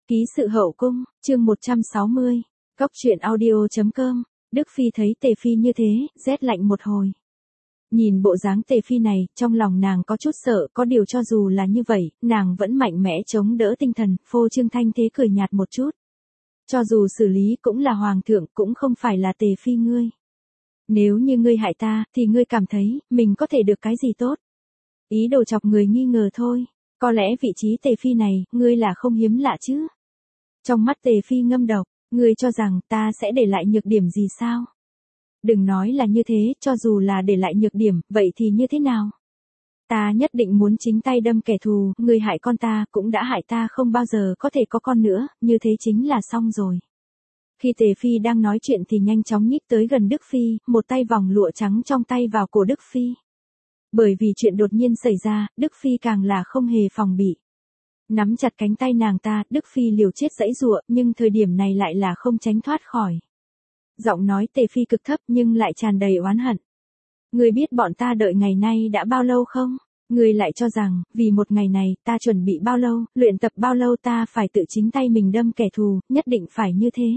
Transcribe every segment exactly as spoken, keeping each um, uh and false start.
Ký sự hậu cung, chương một trăm sáu mươi, Cóc truyện audio.com, Đức Phi thấy Tề Phi như thế, rét lạnh một hồi. Nhìn bộ dáng Tề Phi này, trong lòng nàng có chút sợ, có điều cho dù là như vậy, nàng vẫn mạnh mẽ chống đỡ tinh thần, phô trương thanh thế cười nhạt một chút. Cho dù xử lý cũng là hoàng thượng, cũng không phải là Tề Phi ngươi. Nếu như ngươi hại ta, thì ngươi cảm thấy, mình có thể được cái gì tốt? Ý đồ chọc người nghi ngờ thôi, có lẽ vị trí Tề Phi này, ngươi là không hiếm lạ chứ? Trong mắt Tề Phi ngâm độc, ngươi cho rằng ta sẽ để lại nhược điểm gì sao? Đừng nói là như thế, cho dù là để lại nhược điểm, vậy thì như thế nào? Ta nhất định muốn chính tay đâm kẻ thù, ngươi hại con ta, cũng đã hại ta không bao giờ có thể có con nữa, như thế chính là xong rồi. Khi Tề Phi đang nói chuyện thì nhanh chóng nhích tới gần Đức Phi, một tay vòng lụa trắng trong tay vào cổ Đức Phi. Bởi vì chuyện đột nhiên xảy ra, Đức Phi càng là không hề phòng bị. Nắm chặt cánh tay nàng ta, Đức Phi liều chết giãy giụa, nhưng thời điểm này lại là không tránh thoát khỏi. Giọng nói Tề Phi cực thấp nhưng lại tràn đầy oán hận. Ngươi biết bọn ta đợi ngày nay đã bao lâu không? Ngươi lại cho rằng, vì một ngày này, ta chuẩn bị bao lâu, luyện tập bao lâu ta phải tự chính tay mình đâm kẻ thù, nhất định phải như thế.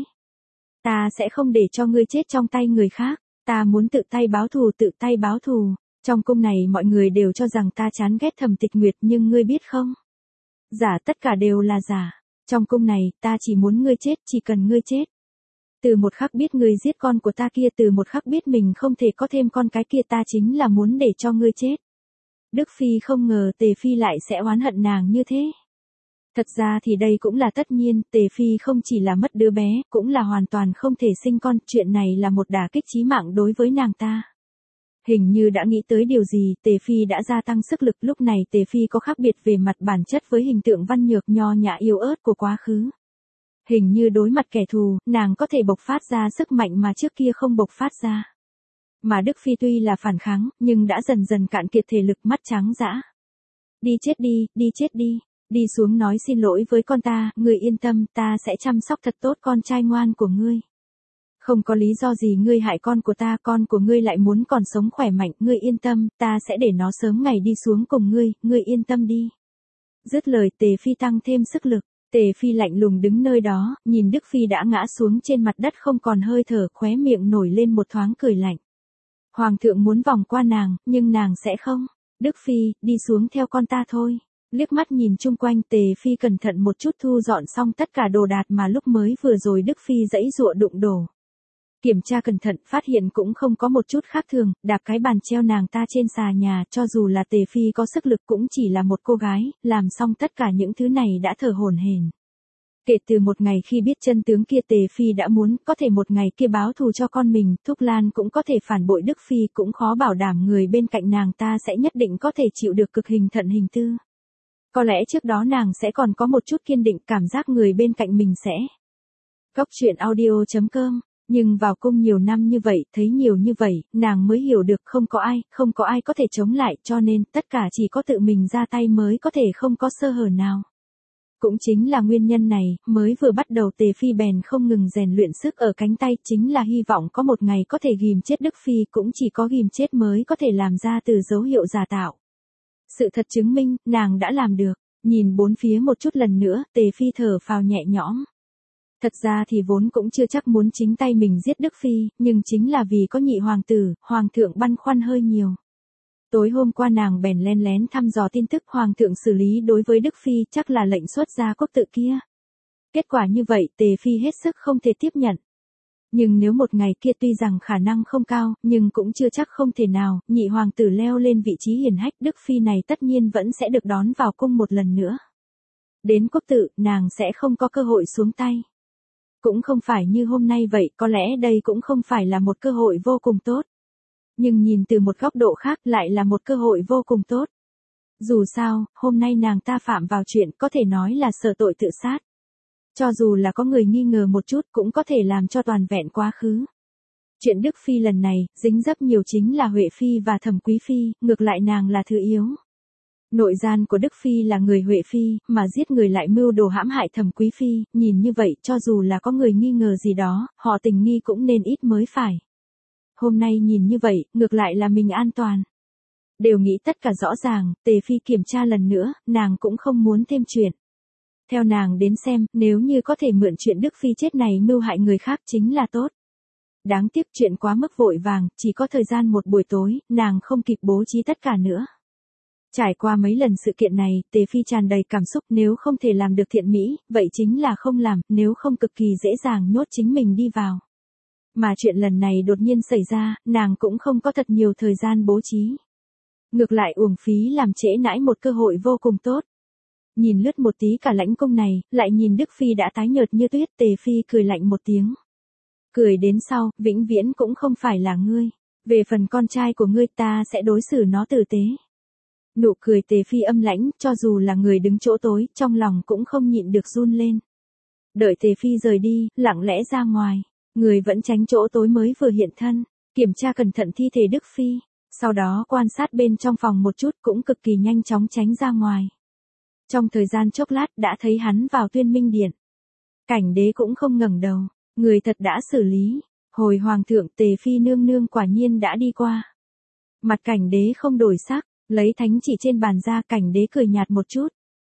Ta sẽ không để cho ngươi chết trong tay người khác, ta muốn tự tay báo thù tự tay báo thù. Trong cung này mọi người đều cho rằng ta chán ghét Thẩm Tịch Nguyệt nhưng ngươi biết không? Giả tất cả đều là giả. Trong cung này, ta chỉ muốn ngươi chết, chỉ cần ngươi chết. Từ một khắc biết ngươi giết con của ta kia, từ một khắc biết mình không thể có thêm con cái kia, ta chính là muốn để cho ngươi chết. Đức Phi không ngờ Tề Phi lại sẽ oán hận nàng như thế. Thật ra thì đây cũng là tất nhiên, Tề Phi không chỉ là mất đứa bé, cũng là hoàn toàn không thể sinh con, chuyện này là một đả kích chí mạng đối với nàng ta. Hình như đã nghĩ tới điều gì, Tề Phi đã gia tăng sức lực, lúc này Tề Phi có khác biệt về mặt bản chất với hình tượng văn nhược nho nhã yếu ớt của quá khứ. Hình như đối mặt kẻ thù, nàng có thể bộc phát ra sức mạnh mà trước kia không bộc phát ra. Mà Đức Phi tuy là phản kháng, nhưng đã dần dần cạn kiệt thể lực, mắt trắng dã. Đi chết đi, đi chết đi, đi xuống nói xin lỗi với con ta, ngươi yên tâm, ta sẽ chăm sóc thật tốt con trai ngoan của ngươi. Không có lý do gì ngươi hại con của ta, con của ngươi lại muốn còn sống khỏe mạnh, ngươi yên tâm, ta sẽ để nó sớm ngày đi xuống cùng ngươi, ngươi yên tâm đi. Dứt lời Tề Phi tăng thêm sức lực, Tề Phi lạnh lùng đứng nơi đó, nhìn Đức Phi đã ngã xuống trên mặt đất không còn hơi thở, khóe miệng nổi lên một thoáng cười lạnh. Hoàng thượng muốn vòng qua nàng, nhưng nàng sẽ không. Đức Phi, đi xuống theo con ta thôi. Liếc mắt nhìn chung quanh, Tề Phi cẩn thận một chút thu dọn xong tất cả đồ đạc mà lúc mới vừa rồi Đức Phi giãy giụa đụng đổ. Kiểm tra cẩn thận, phát hiện cũng không có một chút khác thường, đạp cái bàn treo nàng ta trên xà nhà, cho dù là Tề Phi có sức lực cũng chỉ là một cô gái, làm xong tất cả những thứ này đã thở hổn hển. Kể từ một ngày khi biết chân tướng kia, Tề Phi đã muốn, có thể một ngày kia báo thù cho con mình, Thúc Lan cũng có thể phản bội Đức Phi, cũng khó bảo đảm người bên cạnh nàng ta sẽ nhất định có thể chịu được cực hình thận hình tư. Có lẽ trước đó nàng sẽ còn có một chút kiên định, cảm giác người bên cạnh mình sẽ. Cóc truyện audio.com. Nhưng vào cung nhiều năm như vậy, thấy nhiều như vậy, nàng mới hiểu được không có ai, không có ai có thể chống lại, cho nên tất cả chỉ có tự mình ra tay mới có thể không có sơ hở nào. Cũng chính là nguyên nhân này, mới vừa bắt đầu Tề Phi bèn không ngừng rèn luyện sức ở cánh tay, chính là hy vọng có một ngày có thể ghim chết Đức Phi, cũng chỉ có ghim chết mới có thể làm ra từ dấu hiệu giả tạo. Sự thật chứng minh, nàng đã làm được. Nhìn bốn phía một chút lần nữa, Tề Phi thở phào nhẹ nhõm. Thật ra thì vốn cũng chưa chắc muốn chính tay mình giết Đức Phi, nhưng chính là vì có nhị hoàng tử, hoàng thượng băn khoăn hơi nhiều. Tối hôm qua nàng bèn len lén thăm dò tin tức hoàng thượng xử lý đối với Đức Phi, chắc là lệnh xuất gia quốc tự kia. Kết quả như vậy, Tề Phi hết sức không thể tiếp nhận. Nhưng nếu một ngày kia tuy rằng khả năng không cao, nhưng cũng chưa chắc không thể nào, nhị hoàng tử leo lên vị trí hiển hách, Đức Phi này tất nhiên vẫn sẽ được đón vào cung một lần nữa. Đến quốc tự, nàng sẽ không có cơ hội xuống tay. Cũng không phải như hôm nay vậy, có lẽ đây cũng không phải là một cơ hội vô cùng tốt. Nhưng nhìn từ một góc độ khác lại là một cơ hội vô cùng tốt. Dù sao, hôm nay nàng ta phạm vào chuyện có thể nói là sợ tội tự sát. Cho dù là có người nghi ngờ một chút cũng có thể làm cho toàn vẹn quá khứ. Chuyện Đức Phi lần này, dính dấp nhiều chính là Huệ Phi và Thẩm Quý Phi, ngược lại nàng là thứ yếu. Nội gian của Đức Phi là người Huệ Phi, mà giết người lại mưu đồ hãm hại Thẩm Quý Phi, nhìn như vậy cho dù là có người nghi ngờ gì đó, họ tình nghi cũng nên ít mới phải. Hôm nay nhìn như vậy, ngược lại là mình an toàn. Đều nghĩ tất cả rõ ràng, Tề Phi kiểm tra lần nữa, nàng cũng không muốn thêm chuyện. Theo nàng đến xem, nếu như có thể mượn chuyện Đức Phi chết này mưu hại người khác chính là tốt. Đáng tiếc chuyện quá mức vội vàng, chỉ có thời gian một buổi tối, nàng không kịp bố trí tất cả nữa. Trải qua mấy lần sự kiện này, Tề Phi tràn đầy cảm xúc, nếu không thể làm được thiện mỹ, vậy chính là không làm, nếu không cực kỳ dễ dàng nhốt chính mình đi vào. Mà chuyện lần này đột nhiên xảy ra, nàng cũng không có thật nhiều thời gian bố trí. Ngược lại uổng phí làm trễ nãi một cơ hội vô cùng tốt. Nhìn lướt một tí cả lãnh cung này, lại nhìn Đức Phi đã tái nhợt như tuyết, Tề Phi cười lạnh một tiếng. Cười đến sau, vĩnh viễn cũng không phải là ngươi. Về phần con trai của ngươi ta sẽ đối xử nó tử tế. Nụ cười Tề Phi âm lãnh, cho dù là người đứng chỗ tối, trong lòng cũng không nhịn được run lên. Đợi Tề Phi rời đi, lặng lẽ ra ngoài. Người vẫn tránh chỗ tối mới vừa hiện thân, kiểm tra cẩn thận thi thể Đức Phi. Sau đó quan sát bên trong phòng một chút cũng cực kỳ nhanh chóng tránh ra ngoài. Trong thời gian chốc lát đã thấy hắn vào Tuyên Minh Điện. Cảnh đế cũng không ngẩng đầu, người thật đã xử lý. Hồi hoàng thượng Tề Phi nương nương quả nhiên đã đi qua. Mặt cảnh đế không đổi sắc, lấy thánh chỉ trên bàn ra, cảnh đế cười nhạt một chút.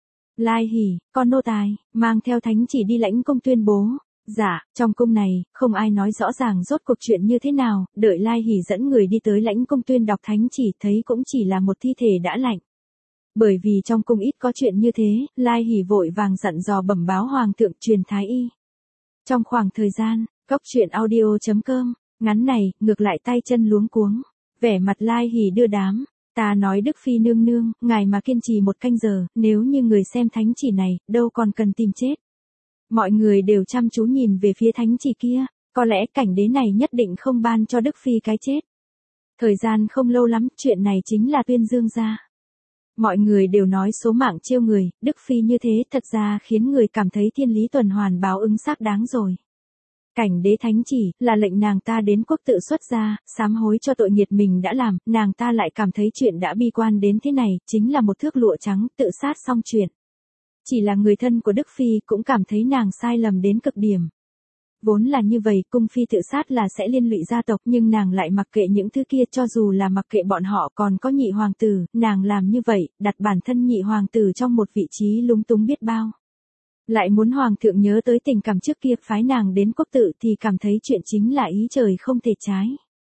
Lai Hỉ, con nô tài, mang theo thánh chỉ đi lãnh cung tuyên bố. Dạ, trong cung này, không ai nói rõ ràng rốt cuộc chuyện như thế nào, đợi Lai Hỉ dẫn người đi tới lãnh cung tuyên đọc thánh chỉ thấy cũng chỉ là một thi thể đã lạnh. Bởi vì trong cung ít có chuyện như thế, Lai Hỉ vội vàng dặn dò bẩm báo hoàng thượng truyền thái y. Trong khoảng thời gian, cốc truyện audio chấm com, ngắn này, ngược lại tay chân luống cuống, vẻ mặt Lai Hỉ đưa đám. Ta nói Đức Phi nương nương, ngài mà kiên trì một canh giờ, nếu như người xem thánh chỉ này, đâu còn cần tìm chết. Mọi người đều chăm chú nhìn về phía thánh chỉ kia, có lẽ cảnh đế này nhất định không ban cho Đức Phi cái chết. Thời gian không lâu lắm, chuyện này chính là tuyên dương ra. Mọi người đều nói số mạng chiêu người, Đức Phi như thế thật ra khiến người cảm thấy thiên lý tuần hoàn báo ứng xác đáng rồi. Cảnh đế thánh chỉ, là lệnh nàng ta đến quốc tự xuất gia, sám hối cho tội nghiệt mình đã làm, nàng ta lại cảm thấy chuyện đã bi quan đến thế này, chính là một thước lụa trắng, tự sát xong chuyện. Chỉ là người thân của Đức Phi cũng cảm thấy nàng sai lầm đến cực điểm. Vốn là như vậy, cung phi tự sát là sẽ liên lụy gia tộc, nhưng nàng lại mặc kệ những thứ kia, cho dù là mặc kệ bọn họ còn có nhị hoàng tử, nàng làm như vậy, đặt bản thân nhị hoàng tử trong một vị trí lúng túng biết bao. Lại muốn hoàng thượng nhớ tới tình cảm trước kia phái nàng đến quốc tự thì cảm thấy chuyện chính là ý trời không thể trái.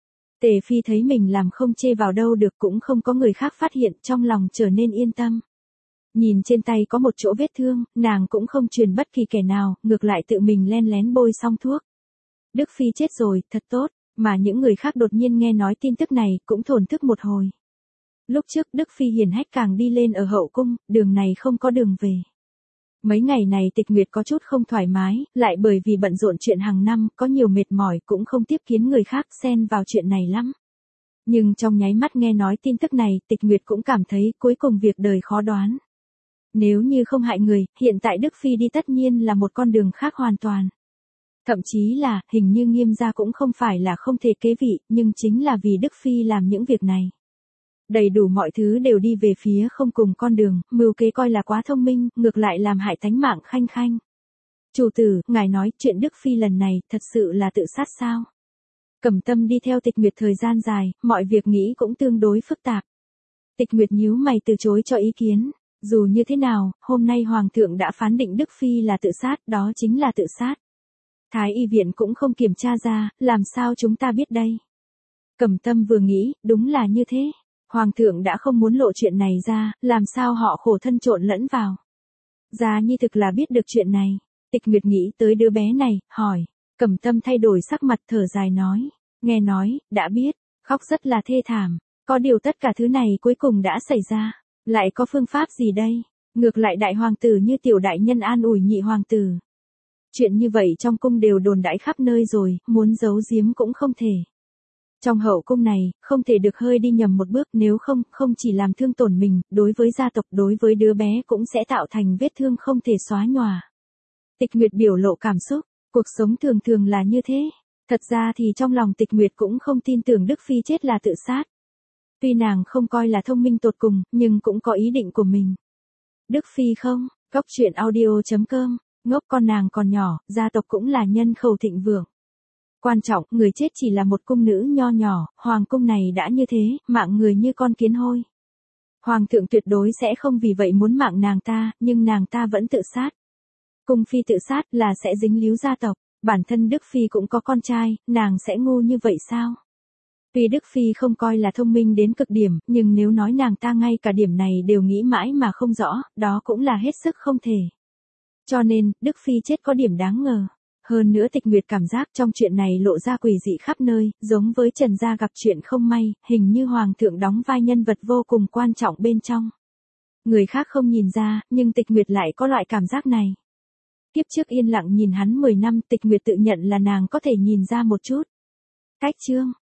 Tề Phi thấy mình làm không chê vào đâu được, cũng không có người khác phát hiện, trong lòng trở nên yên tâm. Nhìn trên tay có một chỗ vết thương, nàng cũng không truyền bất kỳ kẻ nào, ngược lại tự mình len lén bôi xong thuốc. Đức Phi chết rồi, thật tốt, mà những người khác đột nhiên nghe nói tin tức này cũng thổn thức một hồi. Lúc trước Đức Phi hiển hách càng đi lên ở hậu cung, đường này không có đường về. Mấy ngày này Tịch Nguyệt có chút không thoải mái, lại bởi vì bận rộn chuyện hàng năm, có nhiều mệt mỏi cũng không tiếp kiến người khác xen vào chuyện này lắm. Nhưng trong nháy mắt nghe nói tin tức này, Tịch Nguyệt cũng cảm thấy cuối cùng việc đời khó đoán. Nếu như không hại người, hiện tại Đức Phi đi tất nhiên là một con đường khác hoàn toàn. Thậm chí là, hình như Nghiêm gia cũng không phải là không thể kế vị, nhưng chính là vì Đức Phi làm những việc này. Đầy đủ mọi thứ đều đi về phía không cùng con đường, mưu kế coi là quá thông minh, ngược lại làm hại tánh mạng Khanh Khanh. Chủ tử, ngài nói chuyện Đức Phi lần này thật sự là tự sát sao? Cẩm Tâm đi theo Tịch Nguyệt thời gian dài, mọi việc nghĩ cũng tương đối phức tạp. Tịch Nguyệt nhíu mày từ chối cho ý kiến. Dù như thế nào, hôm nay Hoàng thượng đã phán định Đức Phi là tự sát, đó chính là tự sát. Thái y viện cũng không kiểm tra ra, làm sao chúng ta biết đây? Cẩm Tâm vừa nghĩ, đúng là như thế. Hoàng thượng đã không muốn lộ chuyện này ra, làm sao họ khổ thân trộn lẫn vào. Gia Nhi thực là biết được chuyện này. Tịch Nguyệt nghĩ tới đứa bé này, hỏi. Cẩm Tâm thay đổi sắc mặt thở dài nói. Nghe nói, đã biết, khóc rất là thê thảm. Có điều tất cả thứ này cuối cùng đã xảy ra. Lại có phương pháp gì đây? Ngược lại đại hoàng tử như tiểu đại nhân an ủi nhị hoàng tử. Chuyện như vậy trong cung đều đồn đãi khắp nơi rồi, muốn giấu giếm cũng không thể. Trong hậu cung này, không thể được hơi đi nhầm một bước, nếu không, không chỉ làm thương tổn mình, đối với gia tộc, đối với đứa bé cũng sẽ tạo thành vết thương không thể xóa nhòa. Tịch Nguyệt biểu lộ cảm xúc, cuộc sống thường thường là như thế. Thật ra thì trong lòng Tịch Nguyệt cũng không tin tưởng Đức Phi chết là tự sát. Tuy nàng không coi là thông minh tột cùng, nhưng cũng có ý định của mình. Đức Phi không, cốc truyện audio chấm com, ngốc con nàng còn nhỏ, gia tộc cũng là nhân khẩu thịnh vượng. Quan trọng, người chết chỉ là một cung nữ nho nhỏ, hoàng cung này đã như thế, mạng người như con kiến hôi. Hoàng thượng tuyệt đối sẽ không vì vậy muốn mạng nàng ta, nhưng nàng ta vẫn tự sát. Cung phi tự sát là sẽ dính líu gia tộc, bản thân Đức Phi cũng có con trai, nàng sẽ ngu như vậy sao? Tuy Đức Phi không coi là thông minh đến cực điểm, nhưng nếu nói nàng ta ngay cả điểm này đều nghĩ mãi mà không rõ, đó cũng là hết sức không thể. Cho nên, Đức Phi chết có điểm đáng ngờ. Hơn nữa Tịch Nguyệt cảm giác trong chuyện này lộ ra quỷ dị khắp nơi, giống với Trần gia gặp chuyện không may, hình như Hoàng thượng đóng vai nhân vật vô cùng quan trọng bên trong. Người khác không nhìn ra, nhưng Tịch Nguyệt lại có loại cảm giác này. Kiếp trước yên lặng nhìn hắn mười năm, Tịch Nguyệt tự nhận là nàng có thể nhìn ra một chút. Cách chương